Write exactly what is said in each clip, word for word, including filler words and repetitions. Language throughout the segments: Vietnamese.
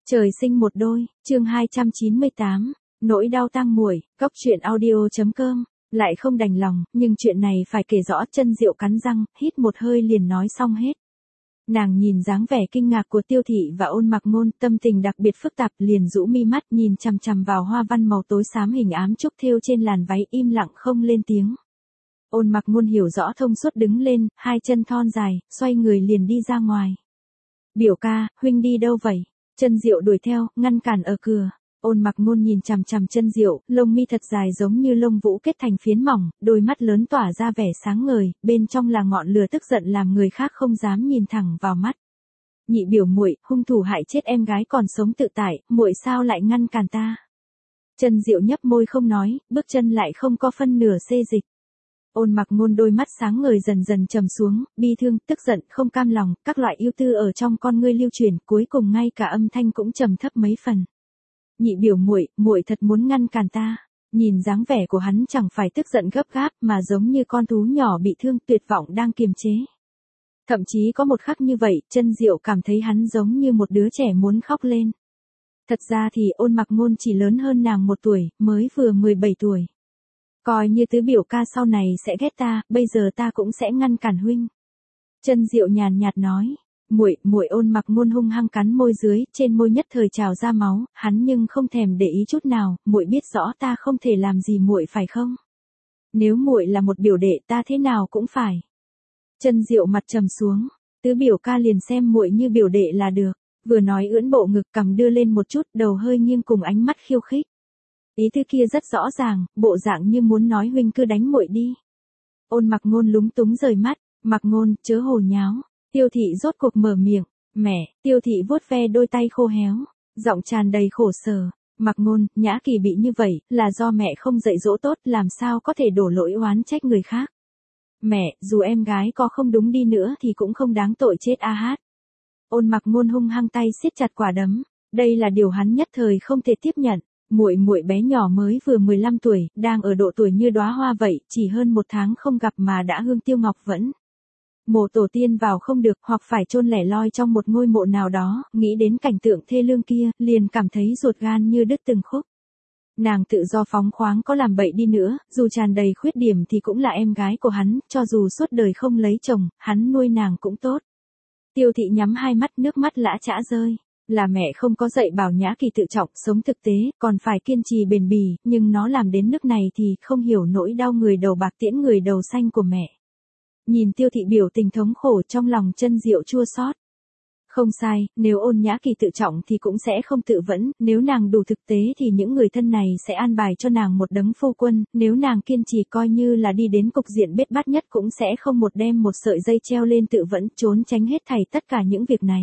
Trời sinh một đôi, chương hai trăm chín mươi tám, nỗi đau tang muội, cóc truyện audio.com, lại không đành lòng, nhưng chuyện này phải kể rõ. Chân Diệu cắn răng, hít một hơi liền nói xong hết. Nàng nhìn dáng vẻ kinh ngạc của Tiêu Thị và Ôn Mặc Ngôn, tâm tình đặc biệt phức tạp, liền rũ mi mắt nhìn chằm chằm vào hoa văn màu tối xám hình ám trúc thêu trên làn váy, im lặng không lên tiếng. Ôn Mặc Ngôn hiểu rõ thông suốt đứng lên, hai chân thon dài, xoay người liền đi ra ngoài. Biểu ca, huynh đi đâu vậy? Chân Diệu đuổi theo, ngăn cản ở cửa. Ôn Mặc Ngôn nhìn chằm chằm Chân Diệu, lông mi thật dài giống như lông vũ kết thành phiến mỏng, đôi mắt lớn tỏa ra vẻ sáng ngời, bên trong là ngọn lửa tức giận làm người khác không dám nhìn thẳng vào mắt. Nhị biểu muội, hung thủ hại chết em gái còn sống tự tại, muội sao lại ngăn cản ta? Chân Diệu nhấp môi không nói, bước chân lại không có phân nửa xê dịch. Ôn Mặc Ngôn đôi mắt sáng ngời dần dần trầm xuống, bi thương, tức giận, không cam lòng, các loại ưu tư ở trong con ngươi lưu chuyển, cuối cùng ngay cả âm thanh cũng trầm thấp mấy phần. Nhị biểu muội, muội thật muốn ngăn cản ta? Nhìn dáng vẻ của hắn chẳng phải tức giận gấp gáp mà giống như con thú nhỏ bị thương, tuyệt vọng đang kiềm chế. Thậm chí có một khắc như vậy, Chân Diệu cảm thấy hắn giống như một đứa trẻ muốn khóc lên. Thật ra thì Ôn Mặc Ngôn chỉ lớn hơn nàng một tuổi, mới vừa mười bảy tuổi. Coi như tứ biểu ca sau này sẽ ghét ta, bây giờ ta cũng sẽ ngăn cản huynh. Chân Diệu nhàn nhạt nói. Muội, muội. Ôn Mặc Ngôn hung hăng cắn môi dưới, trên môi nhất thời trào ra máu, hắn nhưng không thèm để ý chút nào, muội biết rõ ta không thể làm gì muội phải không? Nếu muội là một biểu đệ ta thế nào cũng phải. Chân Diệu mặt trầm xuống, tứ biểu ca liền xem muội như biểu đệ là được, vừa nói ưỡn bộ ngực, cằm đưa lên một chút, đầu hơi nghiêng cùng ánh mắt khiêu khích. Ý thứ kia rất rõ ràng, bộ dạng như muốn nói huynh cứ đánh muội đi. Ôn Mặc Ngôn lúng túng rời mắt, Mặc Ngôn, chớ hồ nháo. Tiêu Thị rốt cuộc mở miệng, mẹ. Tiêu Thị vuốt ve đôi tay khô héo, giọng tràn đầy khổ sở. Mặc Ngôn, Nhã Kỳ bị như vậy, là do mẹ không dạy dỗ tốt, làm sao có thể đổ lỗi oán trách người khác. Mẹ, dù em gái có không đúng đi nữa thì cũng không đáng tội chết a hát. Ôn Mặc Ngôn hung hăng tay siết chặt quả đấm, đây là điều hắn nhất thời không thể tiếp nhận. Muội muội bé nhỏ mới vừa mười lăm tuổi, đang ở độ tuổi như đóa hoa vậy, chỉ hơn một tháng không gặp mà đã hương tiêu ngọc vẫn. Mộ tổ tiên vào không được, hoặc phải chôn lẻ loi trong một ngôi mộ nào đó, nghĩ đến cảnh tượng thê lương kia, liền cảm thấy ruột gan như đứt từng khúc. Nàng tự do phóng khoáng có làm bậy đi nữa, dù tràn đầy khuyết điểm thì cũng là em gái của hắn, cho dù suốt đời không lấy chồng, hắn nuôi nàng cũng tốt. Tiêu Thị nhắm hai mắt, nước mắt lã chã rơi. Là mẹ không có dạy bảo Nhã Kỳ tự trọng, sống thực tế, còn phải kiên trì bền bỉ, nhưng nó làm đến nước này thì không hiểu nỗi đau người đầu bạc tiễn người đầu xanh của mẹ. Nhìn Tiêu Thị biểu tình thống khổ, trong lòng Chân Diệu chua xót. Không sai, nếu Ôn Nhã Kỳ tự trọng thì cũng sẽ không tự vẫn, nếu nàng đủ thực tế thì những người thân này sẽ an bài cho nàng một đấng phu quân, nếu nàng kiên trì coi như là đi đến cục diện bết bát nhất cũng sẽ không một đem một sợi dây treo lên tự vẫn, trốn tránh hết thảy tất cả những việc này.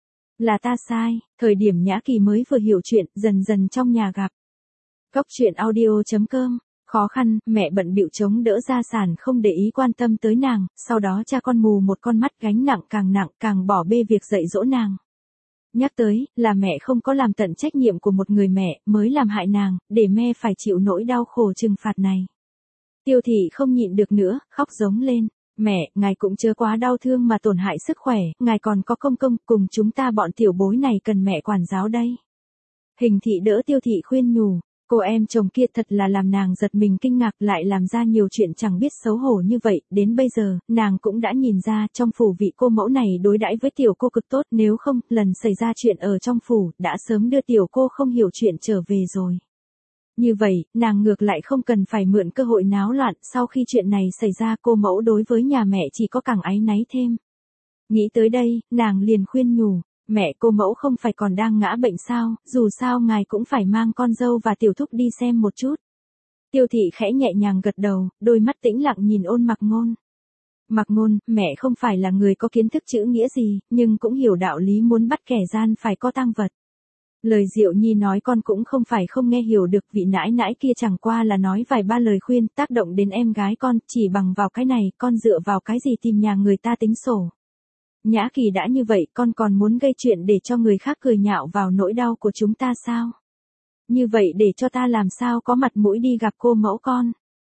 Là ta sai, thời điểm Nhã Kỳ mới vừa hiểu chuyện, dần dần trong nhà gặp. Cóc truyện audio.com, khó khăn, mẹ bận bịu chống đỡ gia sản không để ý quan tâm tới nàng, sau đó cha con mù một con mắt, gánh nặng càng nặng, càng bỏ bê việc dạy dỗ nàng. Nhắc tới, là mẹ không có làm tận trách nhiệm của một người mẹ, mới làm hại nàng, để mẹ phải chịu nỗi đau khổ trừng phạt này. Tiêu Thị không nhịn được nữa, khóc giống lên. Mẹ, ngài cũng chớ quá đau thương mà tổn hại sức khỏe, ngài còn có công công, cùng chúng ta bọn tiểu bối này cần mẹ quản giáo đây. Hình Thị đỡ Tiêu Thị khuyên nhủ, cô em chồng kia thật là làm nàng giật mình kinh ngạc, lại làm ra nhiều chuyện chẳng biết xấu hổ như vậy, đến bây giờ, nàng cũng đã nhìn ra trong phủ vị cô mẫu này đối đãi với tiểu cô cực tốt, nếu không, lần xảy ra chuyện ở trong phủ, đã sớm đưa tiểu cô không hiểu chuyện trở về rồi. Như vậy, nàng ngược lại không cần phải mượn cơ hội náo loạn, sau khi chuyện này xảy ra cô mẫu đối với nhà mẹ chỉ có càng áy náy thêm. Nghĩ tới đây, nàng liền khuyên nhủ, mẹ, cô mẫu không phải còn đang ngã bệnh sao, dù sao ngài cũng phải mang con dâu và tiểu thúc đi xem một chút. Tiêu Thị khẽ nhẹ nhàng gật đầu, đôi mắt tĩnh lặng nhìn Ôn Mặc Ngôn. Mặc Ngôn, mẹ không phải là người có kiến thức chữ nghĩa gì, nhưng cũng hiểu đạo lý muốn bắt kẻ gian phải có tang vật. Lời Diệu Nhi nói con cũng không phải không nghe hiểu được, vị nãi nãi kia chẳng qua là nói vài ba lời khuyên tác động đến em gái con, chỉ bằng vào cái này, con dựa vào cái gì tìm nhà người ta tính sổ. Nhã Kỳ đã như vậy, con còn muốn gây chuyện để cho người khác cười nhạo vào nỗi đau của chúng ta sao? Như vậy để cho ta làm sao có mặt mũi đi gặp cô mẫu con?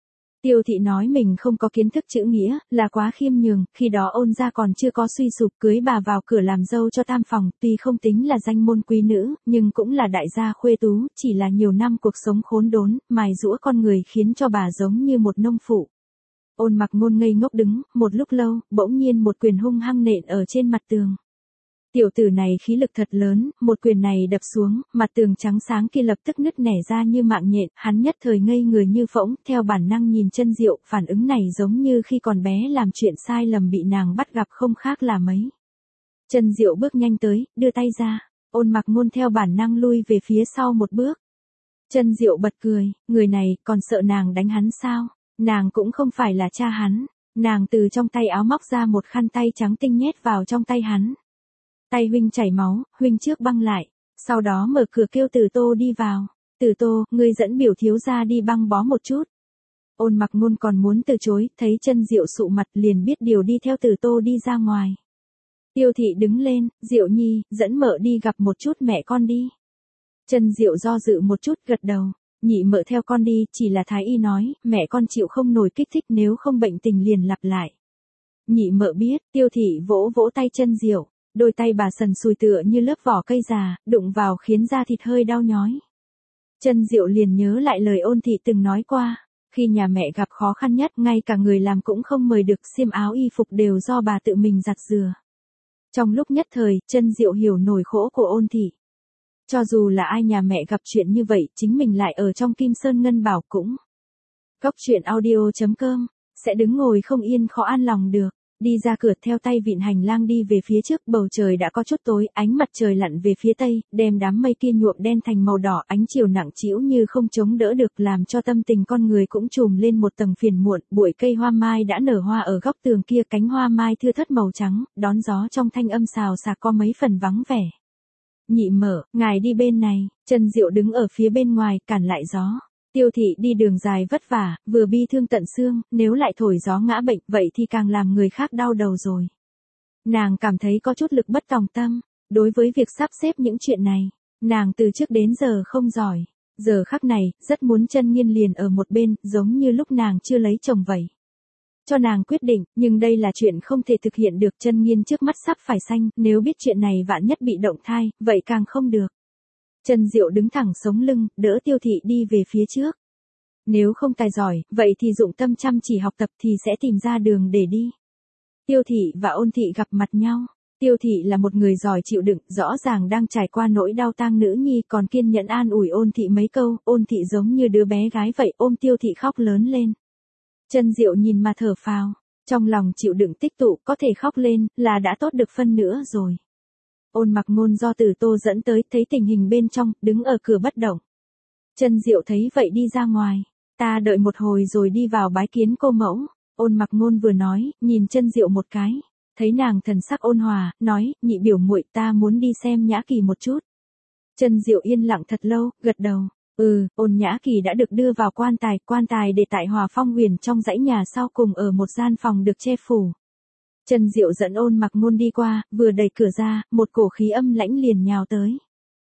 Tiêu thị nói mình không có kiến thức chữ nghĩa, là quá khiêm nhường, khi đó Ôn gia còn chưa có suy sụp, cưới bà vào cửa làm dâu cho tam phòng, tuy không tính là danh môn quý nữ, nhưng cũng là đại gia khuê tú, chỉ là nhiều năm cuộc sống khốn đốn, mài giũa con người khiến cho bà giống như một nông phụ. Ôn Mặc Ngôn ngây ngốc đứng, một lúc lâu, bỗng nhiên một quyền hung hăng nện ở trên mặt tường. Tiểu tử này khí lực thật lớn, một quyền này đập xuống, mặt tường trắng sáng kia lập tức nứt nẻ ra như mạng nhện, hắn nhất thời ngây người như phỗng, theo bản năng nhìn Chân Diệu, phản ứng này giống như khi còn bé làm chuyện sai lầm bị nàng bắt gặp không khác là mấy. Chân Diệu bước nhanh tới, đưa tay ra, Ôn Mặc Ngôn theo bản năng lui về phía sau một bước. Chân Diệu bật cười, người này còn sợ nàng đánh hắn sao? Nàng cũng không phải là cha hắn. Nàng từ trong tay áo móc ra một khăn tay trắng tinh nhét vào trong tay hắn. Tay huynh chảy máu, huynh trước băng lại, sau đó mở cửa kêu Từ Tô đi vào. Từ Tô, ngươi dẫn biểu thiếu gia đi băng bó một chút. Ôn Mặc Ngôn còn muốn từ chối, thấy Chân Diệu sụ mặt liền biết điều đi theo Từ Tô đi ra ngoài. Tiêu thị đứng lên, Diệu Nhi, dẫn mợ đi gặp một chút mẹ con đi. Chân Diệu do dự một chút gật đầu, nhị mợ theo con đi, chỉ là thái y nói, mẹ con chịu không nổi kích thích nếu không bệnh tình liền lặp lại. Nhị mợ biết, Tiêu thị vỗ vỗ tay Chân Diệu. Đôi tay bà sần sùi tựa như lớp vỏ cây già, đụng vào khiến da thịt hơi đau nhói. Chân Diệu liền nhớ lại lời Ôn thị từng nói qua, khi nhà mẹ gặp khó khăn nhất, ngay cả người làm cũng không mời được, xiêm áo y phục đều do bà tự mình giặt rửa. Trong lúc nhất thời, Chân Diệu hiểu nỗi khổ của Ôn thị. Cho dù là ai nhà mẹ gặp chuyện như vậy, chính mình lại ở trong Kim Sơn Ngân Bảo cũng. Góc truyện audio chấm com, sẽ đứng ngồi không yên khó an lòng được. Đi ra cửa theo tay vịn hành lang đi về phía trước, bầu trời đã có chút tối, ánh mặt trời lặn về phía tây, đem đám mây kia nhuộm đen thành màu đỏ, ánh chiều nặng trĩu như không chống đỡ được, làm cho tâm tình con người cũng trùm lên một tầng phiền muộn. Bụi cây hoa mai đã nở hoa ở góc tường kia, cánh hoa mai thưa thớt màu trắng, đón gió trong thanh âm xào xạc có mấy phần vắng vẻ. Nhị mợ, ngài đi bên này. Chân Diệu đứng ở phía bên ngoài, cản lại gió. Tiêu thị đi đường dài vất vả, vừa bi thương tận xương, nếu lại thổi gió ngã bệnh, vậy thì càng làm người khác đau đầu rồi. Nàng cảm thấy có chút lực bất tòng tâm, đối với việc sắp xếp những chuyện này, nàng từ trước đến giờ không giỏi, giờ khắc này, rất muốn Chân Nghiên liền ở một bên, giống như lúc nàng chưa lấy chồng vậy. Cho nàng quyết định, nhưng đây là chuyện không thể thực hiện được, Chân Nghiên trước mắt sắp phải sanh, nếu biết chuyện này vạn nhất bị động thai, vậy càng không được. Chân Diệu đứng thẳng sống lưng, đỡ Tiêu thị đi về phía trước. Nếu không tài giỏi, vậy thì dụng tâm chăm chỉ học tập thì sẽ tìm ra đường để đi. Tiêu thị và Ôn thị gặp mặt nhau. Tiêu thị là một người giỏi chịu đựng, rõ ràng đang trải qua nỗi đau tang nữ nhi, còn kiên nhẫn an ủi Ôn thị mấy câu. Ôn thị giống như đứa bé gái vậy, ôm Tiêu thị khóc lớn lên. Chân Diệu nhìn mà thở phào, trong lòng chịu đựng tích tụ, có thể khóc lên, là đã tốt được phân nữa rồi. Ôn Mặc Ngôn do Từ Tô dẫn tới, thấy tình hình bên trong, đứng ở cửa bất động. Chân Diệu thấy vậy đi ra ngoài, ta đợi một hồi rồi đi vào bái kiến cô mẫu. Ôn Mặc Ngôn vừa nói, nhìn Chân Diệu một cái, thấy nàng thần sắc ôn hòa, nói, nhị biểu muội, ta muốn đi xem Nhã Kỳ một chút. Chân Diệu yên lặng thật lâu, gật đầu, ừ, Ôn Nhã Kỳ đã được đưa vào quan tài, quan tài để tại Hòa Phong Huyền trong dãy nhà sau cùng ở một gian phòng được che phủ. Chân Diệu dẫn Ôn Mặc Ngôn đi qua, vừa đẩy cửa ra, một cổ khí âm lãnh liền nhào tới.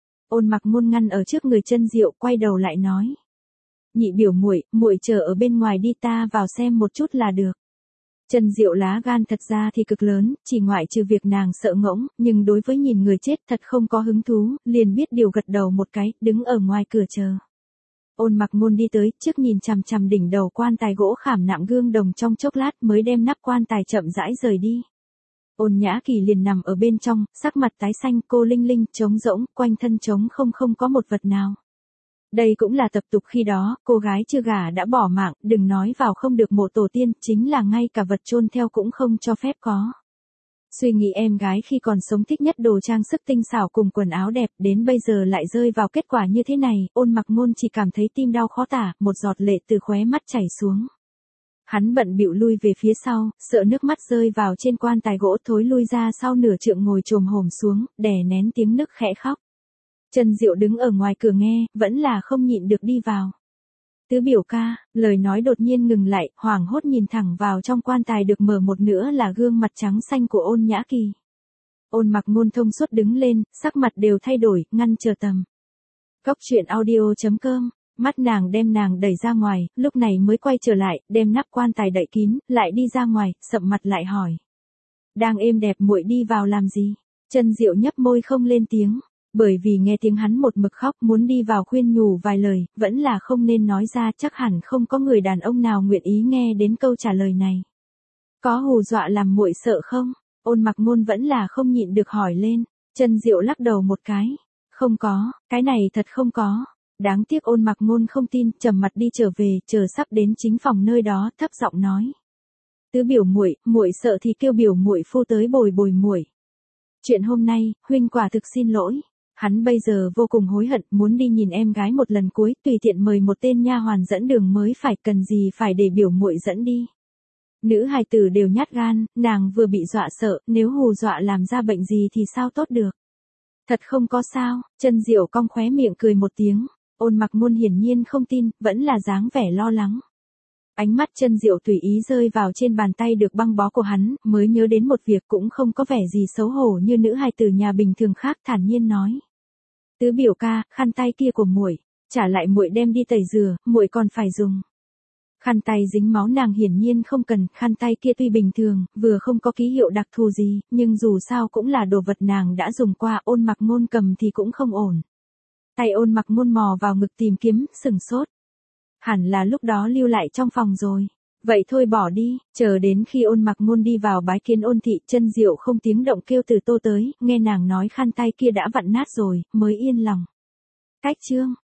Ôn Mặc Ngôn ngăn ở trước người Chân Diệu, quay đầu lại nói, nhị biểu muội, muội chờ ở bên ngoài đi, ta vào xem một chút là được. Chân Diệu lá gan thật ra thì cực lớn, chỉ ngoại trừ việc nàng sợ ngỗng, nhưng đối với nhìn người chết thật không có hứng thú, liền biết điều gật đầu một cái, đứng ở ngoài cửa chờ. Ôn Mặc Ngôn đi tới, trước nhìn chằm chằm đỉnh đầu quan tài gỗ khảm nạm gương đồng trong chốc lát mới đem nắp quan tài chậm rãi rời đi. Ôn Nhã Kỳ liền nằm ở bên trong, sắc mặt tái xanh, cô linh linh, trống rỗng, quanh thân trống không không có một vật nào. Đây cũng là tập tục khi đó, cô gái chưa gả đã bỏ mạng, đừng nói vào không được mộ tổ tiên, chính là ngay cả vật chôn theo cũng không cho phép có. Suy nghĩ em gái khi còn sống thích nhất đồ trang sức tinh xảo cùng quần áo đẹp, đến bây giờ lại rơi vào kết quả như thế này, Ôn Mặc Ngôn chỉ cảm thấy tim đau khó tả, một giọt lệ từ khóe mắt chảy xuống. Hắn bận bịu lui về phía sau, sợ nước mắt rơi vào trên quan tài gỗ, thối lui ra sau nửa trượng ngồi chồm hổm xuống, đè nén tiếng nức khẽ khóc. Chân Diệu đứng ở ngoài cửa nghe, vẫn là không nhịn được đi vào. Tứ biểu ca, lời nói đột nhiên ngừng lại, hoảng hốt nhìn thẳng vào trong quan tài được mở một nửa là gương mặt trắng xanh của Ôn Nhã Kỳ. Ôn Mặc Ngôn thông suốt đứng lên, sắc mặt đều thay đổi, ngăn chờ tầm. Góc truyện audio chấm com Mắt nàng đem nàng đẩy ra ngoài, lúc này mới quay trở lại, đem nắp quan tài đậy kín, lại đi ra ngoài, sậm mặt lại hỏi. Đang êm đẹp muội đi vào làm gì? Chân Diệu nhấp môi không lên tiếng, bởi vì nghe tiếng hắn một mực khóc muốn đi vào khuyên nhủ vài lời, vẫn là không nên nói ra, chắc hẳn không có người đàn ông nào nguyện ý nghe đến câu trả lời này. Có hù dọa làm muội sợ không? Ôn Mặc Ngôn vẫn là không nhịn được hỏi lên. Chân Diệu lắc đầu một cái. Không có, cái này thật không có. Đáng tiếc Ôn Mặc Ngôn không tin, trầm mặt đi trở về, chờ sắp đến chính phòng nơi đó, thấp giọng nói. Tứ biểu muội, muội sợ thì kêu biểu muội phu tới bồi bồi muội. Chuyện hôm nay, huynh quả thực xin lỗi. Hắn bây giờ vô cùng hối hận, muốn đi nhìn em gái một lần cuối, tùy tiện mời một tên nha hoàn dẫn đường mới phải, cần gì phải để biểu muội dẫn đi. Nữ hài tử đều nhát gan, nàng vừa bị dọa sợ, nếu hù dọa làm ra bệnh gì thì sao tốt được. Thật không có sao, Chân Diệu cong khóe miệng cười một tiếng, Ôn Mặc Ngôn hiển nhiên không tin, vẫn là dáng vẻ lo lắng. Ánh mắt Chân Diệu tùy ý rơi vào trên bàn tay được băng bó của hắn, mới nhớ đến một việc cũng không có vẻ gì xấu hổ như nữ hài tử nhà bình thường khác, thản nhiên nói. Tứ biểu ca, khăn tay kia của muội, trả lại muội đem đi tẩy rửa, muội còn phải dùng. Khăn tay dính máu nàng hiển nhiên không cần, khăn tay kia tuy bình thường, vừa không có ký hiệu đặc thù gì, nhưng dù sao cũng là đồ vật nàng đã dùng qua, Ôn Mặc Ngôn cầm thì cũng không ổn. Tay Ôn Mặc Ngôn mò vào ngực tìm kiếm, sừng sốt. Hẳn là lúc đó lưu lại trong phòng rồi. Vậy thôi bỏ đi, chờ đến khi Ôn Mặc Ngôn đi vào bái kiến Ôn thị, Chân Diệu không tiếng động kêu Từ Tô tới, nghe nàng nói khăn tay kia đã vặn nát rồi, mới yên lòng. Cách chương